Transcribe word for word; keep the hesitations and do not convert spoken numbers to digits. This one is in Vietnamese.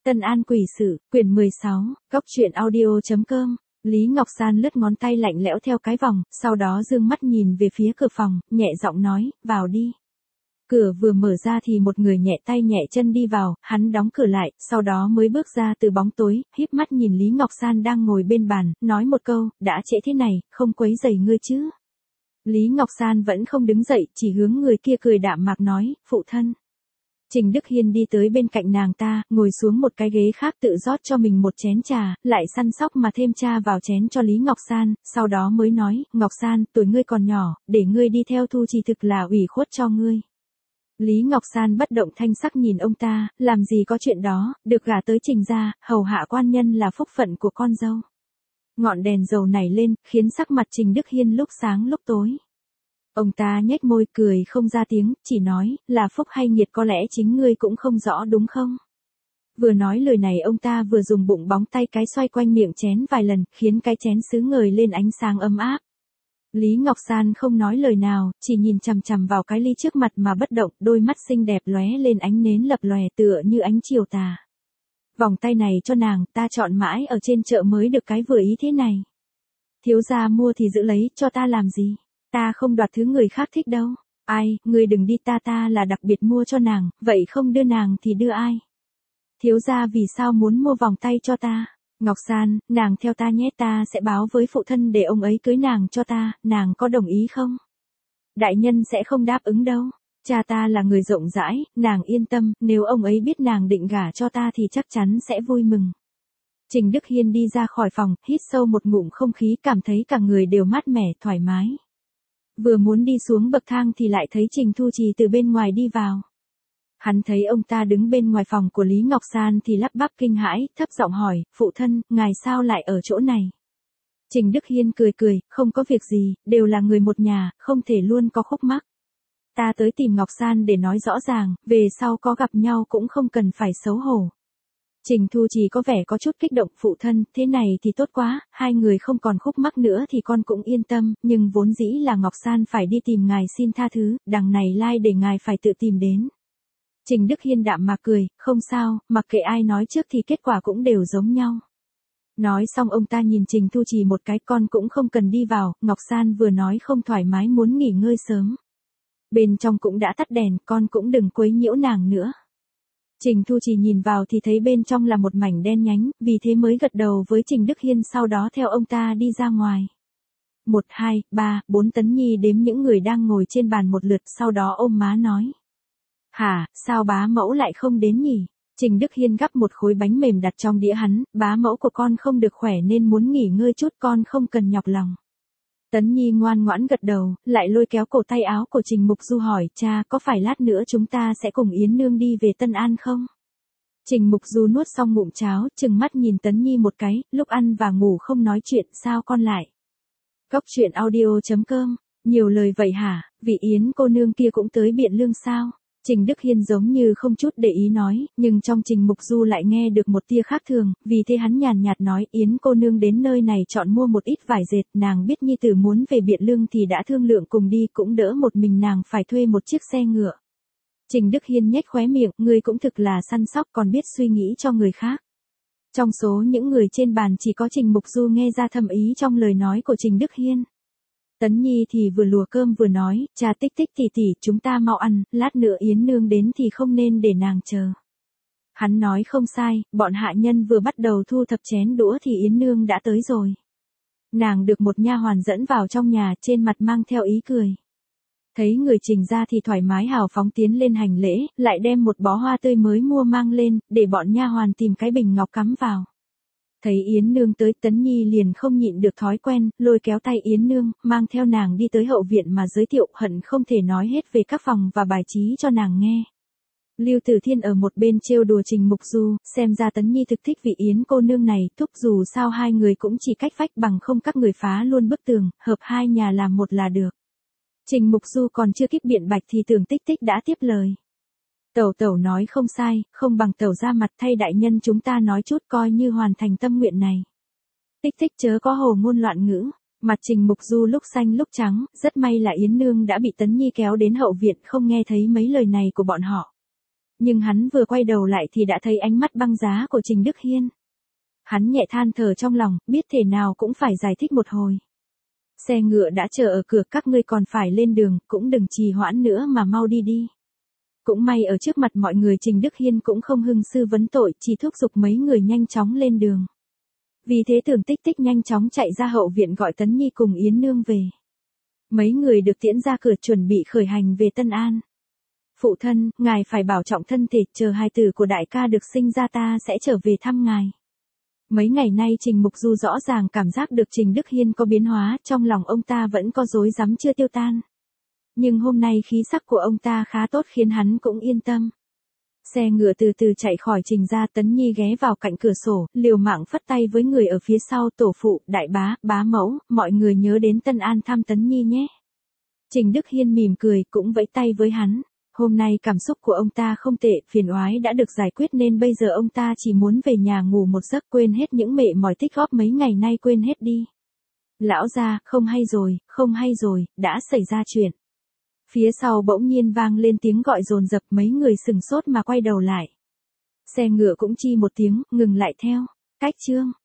Tân An quỷ sự, quyển mười sáu, góc truyện audio.com. Lý Ngọc San lướt ngón tay lạnh lẽo theo cái vòng, sau đó dương mắt nhìn về phía cửa phòng, nhẹ giọng nói, vào đi. Cửa vừa mở ra thì một người nhẹ tay nhẹ chân đi vào, hắn đóng cửa lại, sau đó mới bước ra từ bóng tối, híp mắt nhìn Lý Ngọc San đang ngồi bên bàn, nói một câu, đã trễ thế này, không quấy rầy ngươi chứ. Lý Ngọc San vẫn không đứng dậy, chỉ hướng người kia cười đạm mạc nói, phụ thân. Trình Đức Hiên đi tới bên cạnh nàng ta, ngồi xuống một cái ghế khác tự rót cho mình một chén trà, lại săn sóc mà thêm trà vào chén cho Lý Ngọc San, sau đó mới nói, Ngọc San, tuổi ngươi còn nhỏ, để ngươi đi theo Thu Trì thực là ủy khuất cho ngươi. Lý Ngọc San bất động thanh sắc nhìn ông ta, làm gì có chuyện đó, được gả tới Trình gia, hầu hạ quan nhân là phúc phận của con dâu. Ngọn đèn dầu nảy lên, khiến sắc mặt Trình Đức Hiên lúc sáng lúc tối. Ông ta nhếch môi cười không ra tiếng, chỉ nói, là phúc hay nghiệt có lẽ chính ngươi cũng không rõ đúng không? Vừa nói lời này ông ta vừa dùng bụng bóng tay cái xoay quanh miệng chén vài lần, khiến cái chén sứ ngời lên ánh sáng ấm áp. Lý Ngọc San không nói lời nào, chỉ nhìn chằm chằm vào cái ly trước mặt mà bất động, đôi mắt xinh đẹp lóe lên ánh nến lập lòe tựa như ánh chiều tà. Vòng tay này cho nàng, ta chọn mãi ở trên chợ mới được cái vừa ý thế này. Thiếu gia mua thì giữ lấy, cho ta làm gì? Ta không đoạt thứ người khác thích đâu. Ai, ngươi đừng đi, ta ta là đặc biệt mua cho nàng, vậy không đưa nàng thì đưa ai? Thiếu gia vì sao muốn mua vòng tay cho ta? Ngọc San, nàng theo ta nhé, ta sẽ báo với phụ thân để ông ấy cưới nàng cho ta, nàng có đồng ý không? Đại nhân sẽ không đáp ứng đâu. Cha ta là người rộng rãi, nàng yên tâm, nếu ông ấy biết nàng định gả cho ta thì chắc chắn sẽ vui mừng. Trình Đức Hiên đi ra khỏi phòng, hít sâu một ngụm không khí, cảm thấy cả người đều mát mẻ, thoải mái. Vừa muốn đi xuống bậc thang thì lại thấy Trình Thu Trì từ bên ngoài đi vào. Hắn thấy ông ta đứng bên ngoài phòng của Lý Ngọc San thì lắp bắp kinh hãi, thấp giọng hỏi, phụ thân, ngài sao lại ở chỗ này? Trình Đức Hiên cười cười, không có việc gì, đều là người một nhà, không thể luôn có khúc mắc. Ta tới tìm Ngọc San để nói rõ ràng, về sau có gặp nhau cũng không cần phải xấu hổ. Trình Thu Trì có vẻ có chút kích động, phụ thân, thế này thì tốt quá, hai người không còn khúc mắc nữa thì con cũng yên tâm, nhưng vốn dĩ là Ngọc San phải đi tìm ngài xin tha thứ, đằng này lai để ngài phải tự tìm đến. Trình Đức Hiên đạm mà cười, không sao, mặc kệ ai nói trước thì kết quả cũng đều giống nhau. Nói xong ông ta nhìn Trình Thu Trì một cái, con cũng không cần đi vào, Ngọc San vừa nói không thoải mái muốn nghỉ ngơi sớm. Bên trong cũng đã tắt đèn, con cũng đừng quấy nhiễu nàng nữa. Trình Thu Trì nhìn vào thì thấy bên trong là một mảnh đen nhánh, vì thế mới gật đầu với Trình Đức Hiên, sau đó theo ông ta đi ra ngoài. Một, hai, ba, bốn Tấn Nhi đếm những người đang ngồi trên bàn một lượt, sau đó ôm má nói. Hả, sao bá mẫu lại không đến nhỉ? Trình Đức Hiên gắp một khối bánh mềm đặt trong đĩa hắn, bá mẫu của con không được khỏe nên muốn nghỉ ngơi chút, con không cần nhọc lòng. Tấn Nhi ngoan ngoãn gật đầu, lại lôi kéo cổ tay áo của Trình Mục Du hỏi, cha, có phải lát nữa chúng ta sẽ cùng Yến Nương đi về Tân An không? Trình Mục Du nuốt xong ngụm cháo, trừng mắt nhìn Tấn Nhi một cái, lúc ăn và ngủ không nói chuyện, sao con lại? Góc truyện audio.com, nhiều lời vậy hả, vị Yến cô nương kia cũng tới Biện Lương sao? Trình Đức Hiên giống như không chút để ý nói, nhưng trong Trình Mục Du lại nghe được một tia khác thường, vì thế hắn nhàn nhạt nói, Yến cô nương đến nơi này chọn mua một ít vải dệt, nàng biết nhi tử muốn về Biện Lương thì đã thương lượng cùng đi, cũng đỡ một mình nàng phải thuê một chiếc xe ngựa. Trình Đức Hiên nhếch khóe miệng, ngươi cũng thực là săn sóc, còn biết suy nghĩ cho người khác. Trong số những người trên bàn chỉ có Trình Mục Du nghe ra thâm ý trong lời nói của Trình Đức Hiên. Tấn Nhi thì vừa lùa cơm vừa nói, cha Tích Tích tỷ tỷ, chúng ta mau ăn, lát nữa Yến Nương đến thì không nên để nàng chờ. Hắn nói không sai, bọn hạ nhân vừa bắt đầu thu thập chén đũa thì Yến Nương đã tới rồi. Nàng được một nha hoàn dẫn vào trong nhà, trên mặt mang theo ý cười. Thấy người Trình ra thì thoải mái hào phóng tiến lên hành lễ, lại đem một bó hoa tươi mới mua mang lên, để bọn nha hoàn tìm cái bình ngọc cắm vào. Thấy Yến Nương tới, Tấn Nhi liền không nhịn được thói quen, lôi kéo tay Yến Nương, mang theo nàng đi tới hậu viện mà giới thiệu, hận không thể nói hết về các phòng và bài trí cho nàng nghe. Lưu Tử Thiên ở một bên trêu đùa Trình Mục Du, xem ra Tấn Nhi thực thích vị Yến cô nương này, thúc dù sao hai người cũng chỉ cách vách, bằng không các người phá luôn bức tường, hợp hai nhà làm một là được. Trình Mục Du còn chưa kịp biện bạch thì Tưởng Tích Tích đã tiếp lời. Tẩu tẩu nói không sai, không bằng tẩu ra mặt thay đại nhân chúng ta nói chút coi như hoàn thành tâm nguyện này. Tích Tích chớ có hồ ngôn loạn ngữ, mặt Trình Mục Du lúc xanh lúc trắng, rất may là Yến Nương đã bị Tấn Nhi kéo đến hậu viện không nghe thấy mấy lời này của bọn họ. Nhưng hắn vừa quay đầu lại thì đã thấy ánh mắt băng giá của Trình Đức Hiên. Hắn nhẹ than thở trong lòng, biết thế nào cũng phải giải thích một hồi. Xe ngựa đã chờ ở cửa, các ngươi còn phải lên đường, cũng đừng trì hoãn nữa mà mau đi đi. Cũng may ở trước mặt mọi người Trình Đức Hiên cũng không hưng sư vấn tội, chỉ thúc giục mấy người nhanh chóng lên đường. Vì thế Tưởng Tích Tích nhanh chóng chạy ra hậu viện gọi Tấn Nhi cùng Yến Nương về. Mấy người được tiễn ra cửa chuẩn bị khởi hành về Tân An. Phụ thân, ngài phải bảo trọng thân thể, chờ hài tử của đại ca được sinh ra ta sẽ trở về thăm ngài. Mấy ngày nay Trình Mục Du rõ ràng cảm giác được Trình Đức Hiên có biến hóa, trong lòng ông ta vẫn có rối rắm chưa tiêu tan. Nhưng hôm nay khí sắc của ông ta khá tốt khiến hắn cũng yên tâm. Xe ngựa từ từ chạy khỏi Trình gia, Tấn Nhi ghé vào cạnh cửa sổ, liều mạng phất tay với người ở phía sau, tổ phụ, đại bá, bá mẫu, mọi người nhớ đến Tân An thăm Tấn Nhi nhé. Trình Đức Hiên mỉm cười, cũng vẫy tay với hắn. Hôm nay cảm xúc của ông ta không tệ, phiền oái đã được giải quyết nên bây giờ ông ta chỉ muốn về nhà ngủ một giấc, quên hết những mệt mỏi tích góp mấy ngày nay, quên hết đi. Lão gia, không hay rồi, không hay rồi, đã xảy ra chuyện. Phía sau bỗng nhiên vang lên tiếng gọi dồn dập, mấy người sừng sốt mà quay đầu lại. Xe ngựa cũng chi một tiếng, ngừng lại theo. Cách chương